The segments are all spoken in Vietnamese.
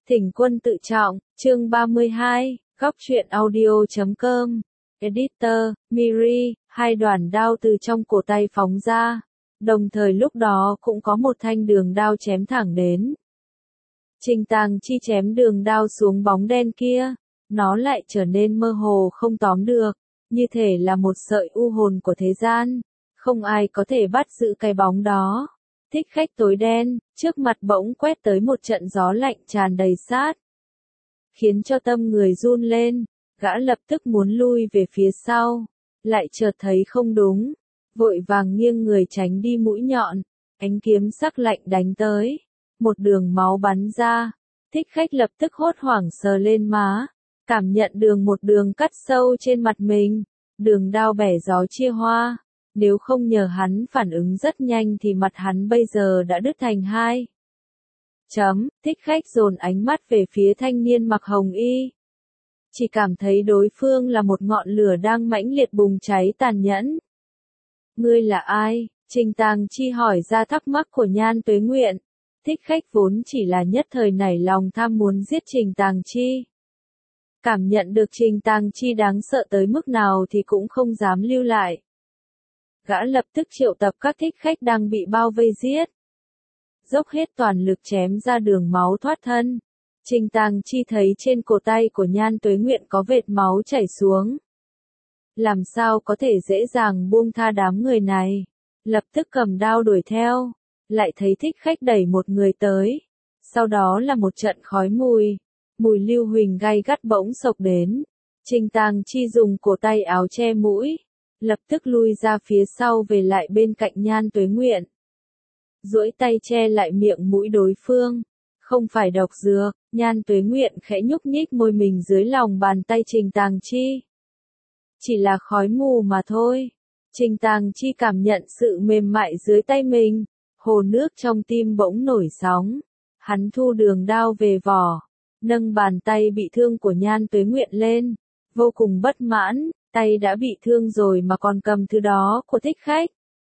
Thỉnh quân tự trọng, chương 32, góc truyện audio.com. Editor, Miri, hai đoàn đao từ trong cổ tay phóng ra. Đồng thời lúc đó cũng có một thanh đường đao chém thẳng đến. Trình Tàng Chi chém đường đao xuống bóng đen kia. Nó lại trở nên mơ hồ không tóm được, như thể là một sợi u hồn của thế gian. Không ai có thể bắt giữ cái bóng đó. Thích khách tối đen, trước mặt bỗng quét tới một trận gió lạnh tràn đầy sát. Khiến cho tâm người run lên, gã lập tức muốn lui về phía sau, lại chợt thấy không đúng, vội vàng nghiêng người tránh đi mũi nhọn, ánh kiếm sắc lạnh đánh tới, một đường máu bắn ra, thích khách lập tức hốt hoảng sờ lên má, cảm nhận một đường cắt sâu trên mặt mình, đường đao bẻ gió chia hoa. Nếu không nhờ hắn phản ứng rất nhanh thì mặt hắn bây giờ đã đứt thành hai. Thích khách dồn ánh mắt về phía thanh niên mặc hồng y. Chỉ cảm thấy đối phương là một ngọn lửa đang mãnh liệt bùng cháy tàn nhẫn. Ngươi là ai? Trình Tàng Chi hỏi ra thắc mắc của Nhan Tuế Nguyện. Thích khách vốn chỉ là nhất thời nảy lòng tham muốn giết Trình Tàng Chi. Cảm nhận được Trình Tàng Chi đáng sợ tới mức nào thì cũng không dám lưu lại. Gã lập tức triệu tập các thích khách đang bị bao vây giết. Dốc hết toàn lực chém ra đường máu thoát thân. Trình Tàng Chi thấy trên cổ tay của Nhan Tuế Nguyện có vệt máu chảy xuống. Làm sao có thể dễ dàng buông tha đám người này. Lập tức cầm đao đuổi theo. Lại thấy thích khách đẩy một người tới. Sau đó là một trận khói mùi. Mùi lưu huỳnh gay gắt bỗng xộc đến. Trình Tàng Chi dùng cổ tay áo che mũi. Lập tức lui ra phía sau về lại bên cạnh Nhan Tuế Nguyện. Duỗi tay che lại miệng mũi đối phương. Không phải độc dược, Nhan Tuế Nguyện khẽ nhúc nhích môi mình dưới lòng bàn tay Trình Tàng Chi. Chỉ là khói mù mà thôi. Trình Tàng Chi cảm nhận sự mềm mại dưới tay mình. Hồ nước trong tim bỗng nổi sóng. Hắn thu đường đao về vỏ. Nâng bàn tay bị thương của Nhan Tuế Nguyện lên. Vô cùng bất mãn. Tay đã bị thương rồi mà còn cầm thứ đó của thích khách.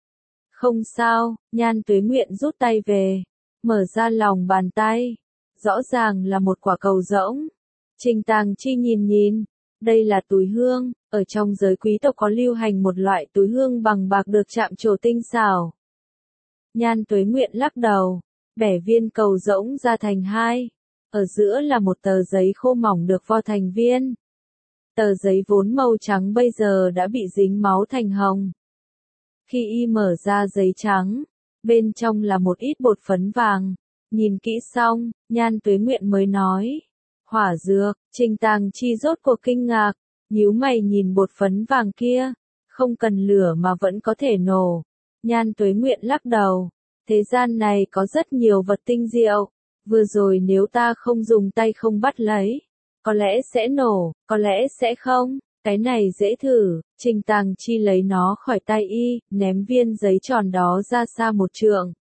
Không sao, Nhan Tuế Nguyện rút tay về, mở ra lòng bàn tay. Rõ ràng là một quả cầu rỗng. Trình Tàng Chi nhìn, đây là túi hương, ở trong giới quý tộc có lưu hành một loại túi hương bằng bạc được chạm trổ tinh xảo. Nhan Tuế Nguyện lắc đầu, bẻ viên cầu rỗng ra thành hai. Ở giữa là một tờ giấy khô mỏng được vo thành viên. Tờ giấy vốn màu trắng bây giờ đã bị dính máu thành hồng. Khi y mở ra giấy trắng, bên trong là một ít bột phấn vàng. Nhìn kỹ xong, Nhan Tuế Nguyện mới nói. Hỏa dược, Trình Tàng Chi rốt cuộc kinh ngạc, nhíu mày nhìn bột phấn vàng kia. Không cần lửa mà vẫn có thể nổ. Nhan Tuế Nguyện lắc đầu. Thế gian này có rất nhiều vật tinh diệu. Vừa rồi nếu ta không dùng tay không bắt lấy. Có lẽ sẽ nổ, có lẽ sẽ không, cái này dễ thử. Trình Tàng Chi lấy nó khỏi tay y, ném viên giấy tròn đó ra xa một trượng.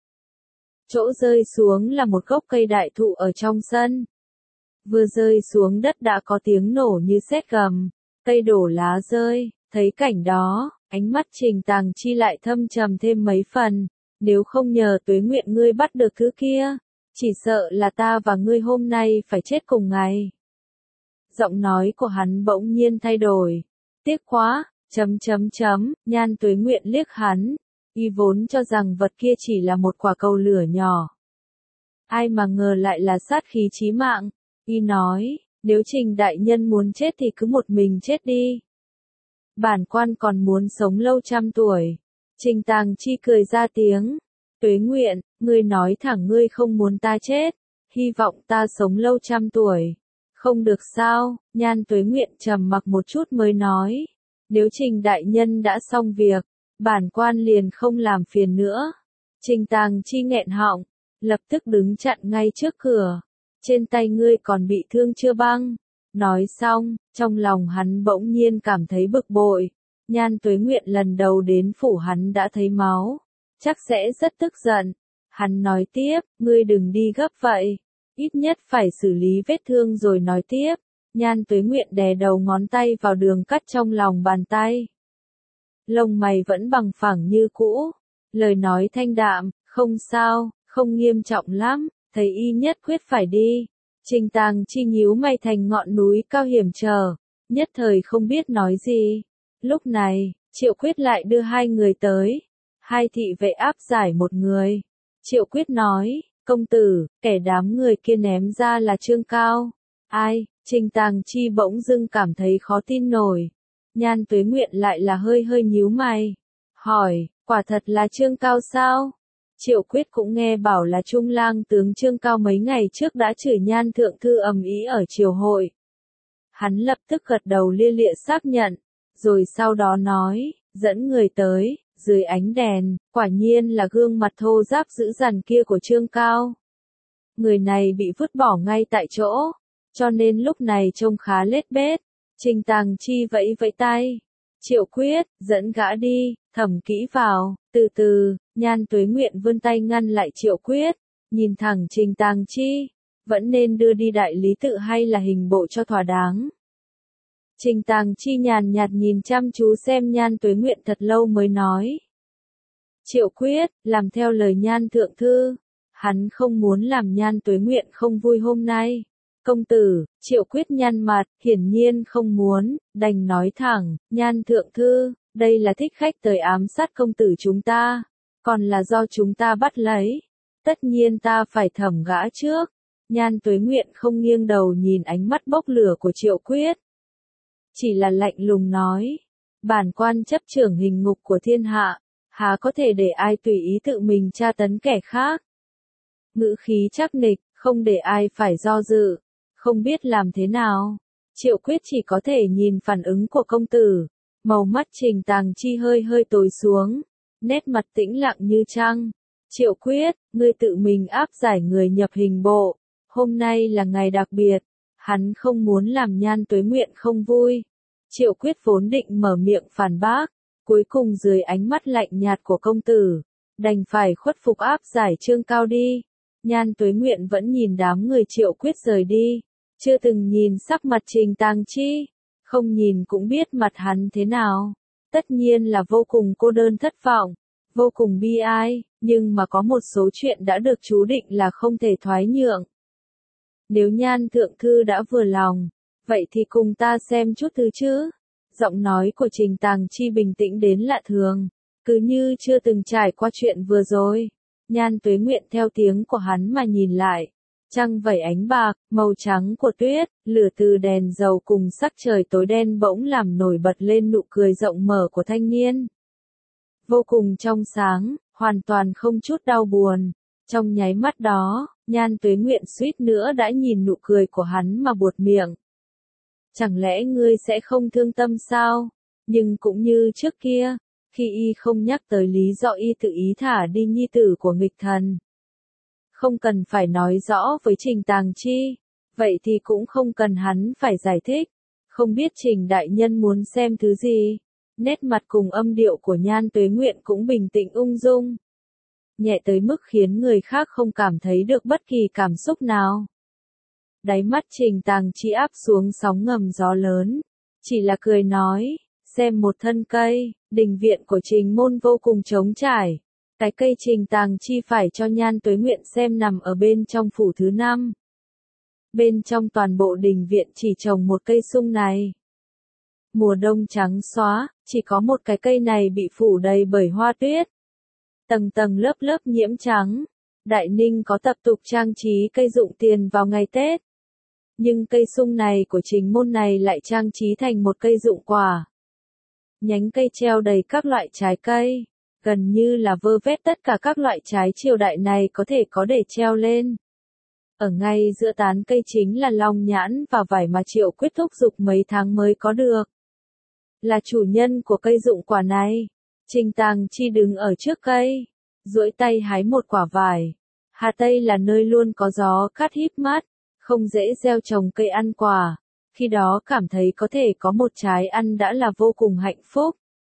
Chỗ rơi xuống là một gốc cây đại thụ ở trong sân. Vừa rơi xuống đất đã có tiếng nổ như sét gầm, cây đổ lá rơi, thấy cảnh đó, ánh mắt Trình Tàng Chi lại thâm trầm thêm mấy phần. Nếu không nhờ Tuế Nguyện ngươi bắt được thứ kia, chỉ sợ là ta và ngươi hôm nay phải chết cùng ngày. Giọng nói của hắn bỗng nhiên thay đổi. Tiếc quá, Nhan Tuế Nguyện liếc hắn. Y vốn cho rằng vật kia chỉ là một quả cầu lửa nhỏ. Ai mà ngờ lại là sát khí chí mạng. Y nói, nếu Trình đại nhân muốn chết thì cứ một mình chết đi. Bản quan còn muốn sống lâu trăm tuổi. Trình Tàng Chi cười ra tiếng. Tuế Nguyện, ngươi nói thẳng ngươi không muốn ta chết. Hy vọng ta sống lâu trăm tuổi. Không được sao, Nhan Tuế Nguyện trầm mặc một chút mới nói. Nếu Trình đại nhân đã xong việc, bản quan liền không làm phiền nữa. Trình Tàng Chi nghẹn họng, lập tức đứng chặn ngay trước cửa. Trên tay ngươi còn bị thương chưa băng? Nói xong, trong lòng hắn bỗng nhiên cảm thấy bực bội. Nhan Tuế Nguyện lần đầu đến phủ hắn đã thấy máu. Chắc sẽ rất tức giận. Hắn nói tiếp, ngươi đừng đi gấp vậy. Ít nhất phải xử lý vết thương rồi nói tiếp. Nhan Tuế Nguyện đè đầu ngón tay vào đường cắt trong lòng bàn tay. Lông mày vẫn bằng phẳng như cũ. Lời nói thanh đạm, không sao, không nghiêm trọng lắm. Thấy y nhất quyết phải đi. Trình Tàng Chi nhíu mày thành ngọn núi cao hiểm trở, nhất thời không biết nói gì. Lúc này, Triệu Quyết lại đưa hai người tới. Hai thị vệ áp giải một người. Triệu Quyết nói, công tử, kẻ đám người kia ném ra là Trương Cao. Ai? Trình Tàng Chi bỗng dưng cảm thấy khó tin nổi. Nhan Tuế Nguyện lại là hơi hơi nhíu mày. Hỏi, quả thật là Trương Cao sao? Triệu Quyết cũng nghe bảo là Trung lang tướng Trương Cao mấy ngày trước đã chửi Nhan thượng thư ầm ĩ ở triều hội. Hắn lập tức gật đầu lia lịa xác nhận, rồi sau đó nói, dẫn người tới, dưới ánh đèn, quả nhiên là gương mặt thô ráp dữ dằn kia của Trương Cao. Người này bị vứt bỏ ngay tại chỗ, cho nên lúc này trông khá lết bết. Trình Tàng Chi vẫy vẫy tay. Triệu Quyết, dẫn gã đi, thẩm kỹ vào, từ từ. Nhan Tuế Nguyện vươn tay ngăn lại Triệu Quyết, nhìn thẳng Trình Tàng Chi, vẫn nên đưa đi đại lý tự hay là hình bộ cho thỏa đáng. Trình Tàng Chi nhàn nhạt nhìn chăm chú xem Nhan Tuế Nguyện thật lâu mới nói. Triệu Quyết, làm theo lời Nhan thượng thư, hắn không muốn làm Nhan Tuế Nguyện không vui hôm nay. Công tử, Triệu Quyết nhăn mặt, hiển nhiên không muốn, đành nói thẳng, Nhan thượng thư, đây là thích khách tới ám sát công tử chúng ta, còn là do chúng ta bắt lấy. Tất nhiên ta phải thẩm gã trước. Nhan Tuế Nguyện không nghiêng đầu nhìn ánh mắt bốc lửa của Triệu Quyết. Chỉ là lạnh lùng nói, bản quan chấp trưởng hình ngục của thiên hạ, há có thể để ai tùy ý tự mình tra tấn kẻ khác. Ngữ khí chắc nịch, không để ai phải do dự, không biết làm thế nào. Triệu Quyết chỉ có thể nhìn phản ứng của công tử, màu mắt Trình Tàng Chi hơi hơi tối xuống, nét mặt tĩnh lặng như trăng. Triệu Quyết, ngươi tự mình áp giải người nhập hình bộ, hôm nay là ngày đặc biệt, hắn không muốn làm Nhan Tuế Nguyện không vui. Triệu Quyết vốn định mở miệng phản bác, cuối cùng dưới ánh mắt lạnh nhạt của công tử, đành phải khuất phục áp giải Trương Cao đi. Nhan Tuế Nguyện vẫn nhìn đám người Triệu Quyết rời đi, chưa từng nhìn sắc mặt Trình Tàng Chi, không nhìn cũng biết mặt hắn thế nào. Tất nhiên là vô cùng cô đơn thất vọng, vô cùng bi ai, nhưng mà có một số chuyện đã được chú định là không thể thoái nhượng. Nếu Nhan thượng thư đã vừa lòng, vậy thì cùng ta xem chút thứ chứ. Giọng nói của Trình Tàng Chi bình tĩnh đến lạ thường, cứ như chưa từng trải qua chuyện vừa rồi. Nhan Tuế Nguyện theo tiếng của hắn mà nhìn lại. Trăng vẩy ánh bạc, màu trắng của tuyết, lửa từ đèn dầu cùng sắc trời tối đen bỗng làm nổi bật lên nụ cười rộng mở của thanh niên. Vô cùng trong sáng, hoàn toàn không chút đau buồn. Trong nháy mắt đó, Nhan Tuế Nguyện suýt nữa đã nhìn nụ cười của hắn mà buột miệng. Chẳng lẽ ngươi sẽ không thương tâm sao? Nhưng cũng như trước kia, khi y không nhắc tới lý do y tự ý thả đi nhi tử của nghịch thần. Không cần phải nói rõ với Trình Tàng Chi, vậy thì cũng không cần hắn phải giải thích. Không biết Trình đại nhân muốn xem thứ gì? Nét mặt cùng âm điệu của Nhan Tuế Nguyện cũng bình tĩnh ung dung, nhẹ tới mức khiến người khác không cảm thấy được bất kỳ cảm xúc nào. Đáy mắt Trình Tàng Chi áp xuống sóng ngầm gió lớn, chỉ là cười nói, xem một thân cây, đình viện của Trình môn vô cùng trống trải. Cái cây Trình Tàng Chi phải cho Nhan Tuế Nguyện xem nằm ở bên trong phủ thứ 5. Bên trong toàn bộ đình viện chỉ trồng một cây sung này. Mùa đông trắng xóa, chỉ có một cái cây này bị phủ đầy bởi hoa tuyết. Tầng tầng lớp lớp nhiễm trắng. Đại Ninh có tập tục trang trí cây dụng tiền vào ngày Tết. Nhưng cây sung này của Trình môn này lại trang trí thành một cây dụng quả. Nhánh cây treo đầy các loại trái cây, gần như là vơ vét tất cả các loại trái triều đại này có thể có để treo lên. Ở ngay giữa tán cây chính là long nhãn và vải mà Triệu Quyết thúc giục mấy tháng mới có được. Là chủ nhân của cây dụng quả này, Trình Tàng Chi đứng ở trước cây, duỗi tay hái một quả vải. Hà Tây là nơi luôn có gió cát híp mắt, không dễ gieo trồng cây ăn quả. Khi đó cảm thấy có thể có một trái ăn đã là vô cùng hạnh phúc.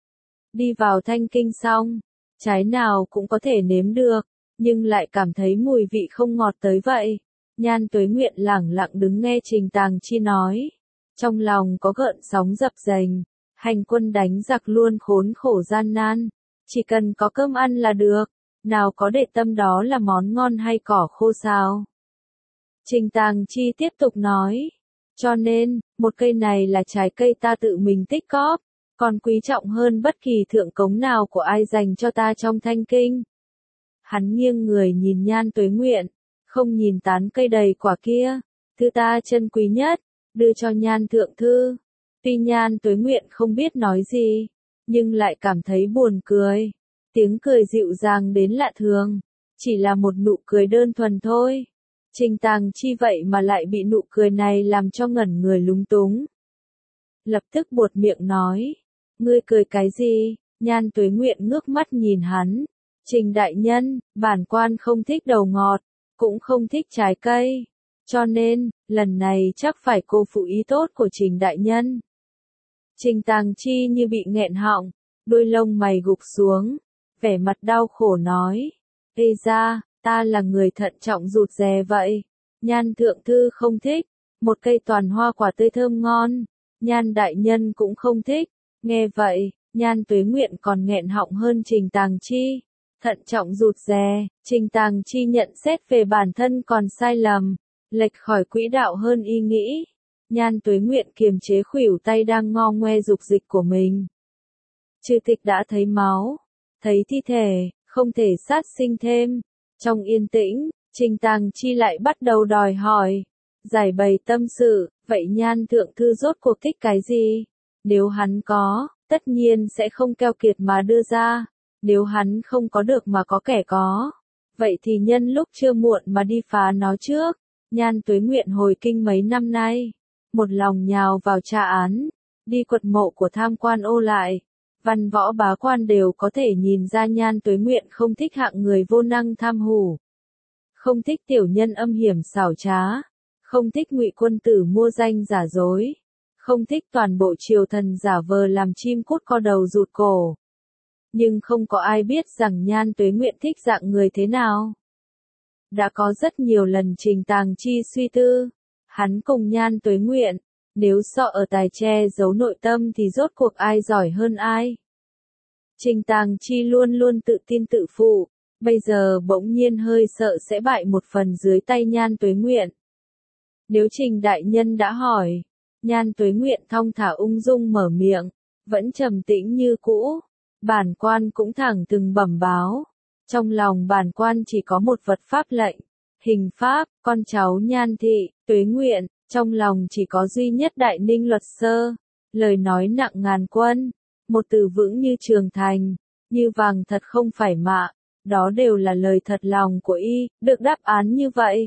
Đi vào Thanh Kinh xong, trái nào cũng có thể nếm được, nhưng lại cảm thấy mùi vị không ngọt tới vậy. Nhan Tuế Nguyện lẳng lặng đứng nghe Trình Tàng Chi nói. Trong lòng có gợn sóng dập dềnh, hành quân đánh giặc luôn khốn khổ gian nan. Chỉ cần có cơm ăn là được, nào có để tâm đó là món ngon hay cỏ khô sao. Trình Tàng Chi tiếp tục nói. Cho nên, một cây này là trái cây ta tự mình tích cóp, còn quý trọng hơn bất kỳ thượng cống nào của ai dành cho ta trong thanh kinh. Hắn nghiêng người nhìn Nhan Tuế Nguyện, không nhìn tán cây đầy quả kia, thứ ta chân quý nhất, đưa cho Nhan thượng thư. Tuy Nhan Tuế Nguyện không biết nói gì, nhưng lại cảm thấy buồn cười. Tiếng cười dịu dàng đến lạ thường, chỉ là một nụ cười đơn thuần thôi. Trình Tàng Chi vậy mà lại bị nụ cười này làm cho ngẩn người lúng túng. Lập tức buột miệng nói, ngươi cười cái gì? Nhan Tuế Nguyện ngước mắt nhìn hắn. Trình đại nhân, bản quan không thích đầu ngọt, cũng không thích trái cây. Cho nên, lần này chắc phải cô phụ ý tốt của Trình đại nhân. Trình Tàng Chi như bị nghẹn họng, đôi lông mày gục xuống, vẻ mặt đau khổ nói. Ê ra, ta là người thận trọng rụt rè vậy. Nhan thượng thư không thích, một cây toàn hoa quả tươi thơm ngon. Nhan đại nhân cũng không thích. Nghe vậy, Nhan Tuế Nguyện còn nghẹn họng hơn Trình Tàng Chi. Thận trọng rụt rè, Trình Tàng Chi nhận xét về bản thân còn sai lầm, lệch khỏi quỹ đạo hơn y nghĩ. Nhan Tuế Nguyện kiềm chế khuỷu tay đang ngo ngoe dục dịch của mình. Chư tịch đã thấy máu, thấy thi thể, không thể sát sinh thêm. Trong yên tĩnh, Trình Tàng Chi lại bắt đầu đòi hỏi, giải bày tâm sự, vậy Nhan thượng thư rốt cuộc thích cái gì? Nếu hắn có, tất nhiên sẽ không keo kiệt mà đưa ra. Nếu hắn không có được mà có kẻ có, vậy thì nhân lúc chưa muộn mà đi phá nó trước. Nhan Tuế Nguyện hồi kinh mấy năm nay, một lòng nhào vào tra án, đi quật mộ của tham quan ô lại. Văn võ bá quan đều có thể nhìn ra Nhan Tuế Nguyện không thích hạng người vô năng tham hủ, không thích tiểu nhân âm hiểm xảo trá, không thích ngụy quân tử mua danh giả dối, không thích toàn bộ triều thần giả vờ làm chim cút co đầu rụt cổ. Nhưng không có ai biết rằng Nhan Tuế Nguyện thích dạng người thế nào. Đã có rất nhiều lần Trình Tàng Chi suy tư, hắn cùng Nhan Tuế Nguyện, nếu so ở tài che giấu nội tâm thì rốt cuộc ai giỏi hơn ai. Trình Tàng Chi luôn luôn tự tin tự phụ, bây giờ bỗng nhiên hơi sợ sẽ bại một phần dưới tay Nhan Tuế Nguyện. Nếu Trình đại nhân đã hỏi, Nhan Tuế Nguyện thong thả ung dung mở miệng, vẫn trầm tĩnh như cũ. Bản quan cũng thẳng từng bẩm báo, trong lòng bản quan chỉ có một vật pháp lệnh, hình pháp, con cháu Nhan thị, Tuế Nguyện, trong lòng chỉ có duy nhất Đại Ninh luật sơ, lời nói nặng ngàn quân, một từ vững như trường thành, như vàng thật không phải mạ, đó đều là lời thật lòng của y, được đáp án như vậy.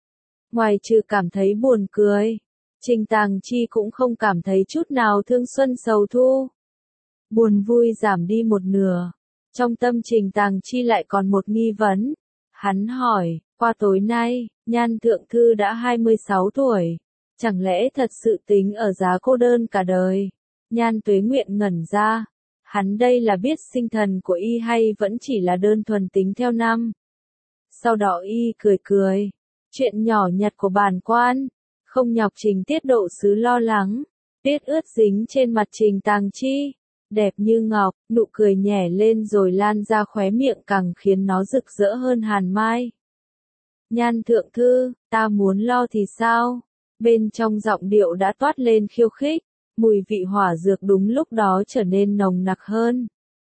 Ngoài trừ cảm thấy buồn cười, Trình Tàng Chi cũng không cảm thấy chút nào thương xuân sầu thu. Buồn vui giảm đi một nửa. Trong tâm Trình Tàng Chi lại còn một nghi vấn. Hắn hỏi, qua tối nay, Nhan thượng thư đã 26 tuổi. Chẳng lẽ thật sự tính ở giá cô đơn cả đời? Nhan Tuế Nguyện ngẩn ra. Hắn đây là biết sinh thần của y hay vẫn chỉ là đơn thuần tính theo năm? Sau đó y cười cười. Chuyện nhỏ nhặt của bản quan, không nhọc Trình Tiết Độ sứ lo lắng. Tiết ướt dính trên mặt Trình Tàng Chi. Đẹp như ngọc, nụ cười nhẻ lên rồi lan ra khóe miệng càng khiến nó rực rỡ hơn hàn mai. Nhan thượng thư, ta muốn lo thì sao? Bên trong giọng điệu đã toát lên khiêu khích, mùi vị hỏa dược đúng lúc đó trở nên nồng nặc hơn.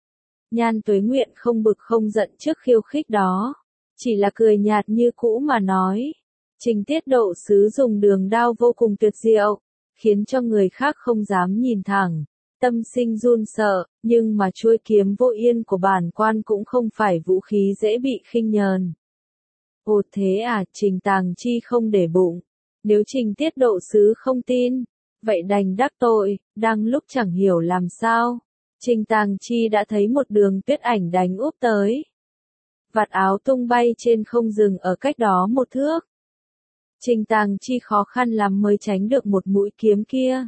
Nhan Tuế Nguyện không bực không giận trước khiêu khích đó, chỉ là cười nhạt như cũ mà nói. Trình Tiết Độ sứ dùng đường đao vô cùng tuyệt diệu, khiến cho người khác không dám nhìn thẳng. Tâm sinh run sợ, nhưng mà chuôi kiếm vô yên của bản quan cũng không phải vũ khí dễ bị khinh nhờn. Ồ thế à, Trình Tàng Chi không để bụng. Nếu Trình Tiết Độ sứ không tin, vậy đành đắc tội, đang lúc chẳng hiểu làm sao. Trình Tàng Chi đã thấy một đường tuyết ảnh đánh úp tới. Vạt áo tung bay trên không dừng ở cách đó một thước. Trình Tàng Chi khó khăn lắm mới tránh được một mũi kiếm kia.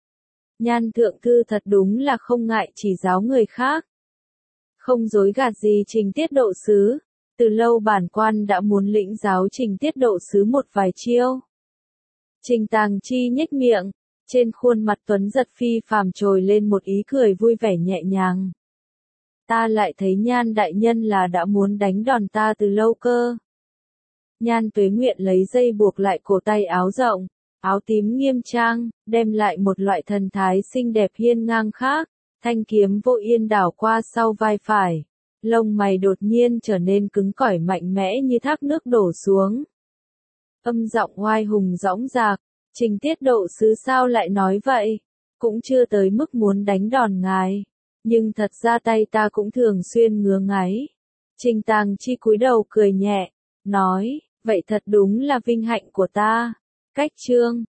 Nhan thượng thư thật đúng là không ngại chỉ giáo người khác. Không dối gạt gì Trình Tiết Độ sứ, từ lâu bản quan đã muốn lĩnh giáo Trình Tiết Độ sứ một vài chiêu. Trình Tàng Chi nhếch miệng, trên khuôn mặt tuấn giật phi phàm trồi lên một ý cười vui vẻ nhẹ nhàng. Ta lại thấy Nhan đại nhân là đã muốn đánh đòn ta từ lâu cơ. Nhan Tuế Nguyện lấy dây buộc lại cổ tay áo rộng, áo tím nghiêm trang, đem lại một loại thần thái xinh đẹp hiên ngang khác. Thanh kiếm vô yên đảo qua sau vai phải. Lông mày đột nhiên trở nên cứng cỏi mạnh mẽ như thác nước đổ xuống. Âm giọng oai hùng dõng dạc, Trình Tiết Độ sứ sao lại nói vậy? Cũng chưa tới mức muốn đánh đòn ngài. Nhưng thật ra tay ta cũng thường xuyên ngứa ngáy. Trình Tàng Chi cúi đầu cười nhẹ, nói, vậy thật đúng là vinh hạnh của ta. Cách chương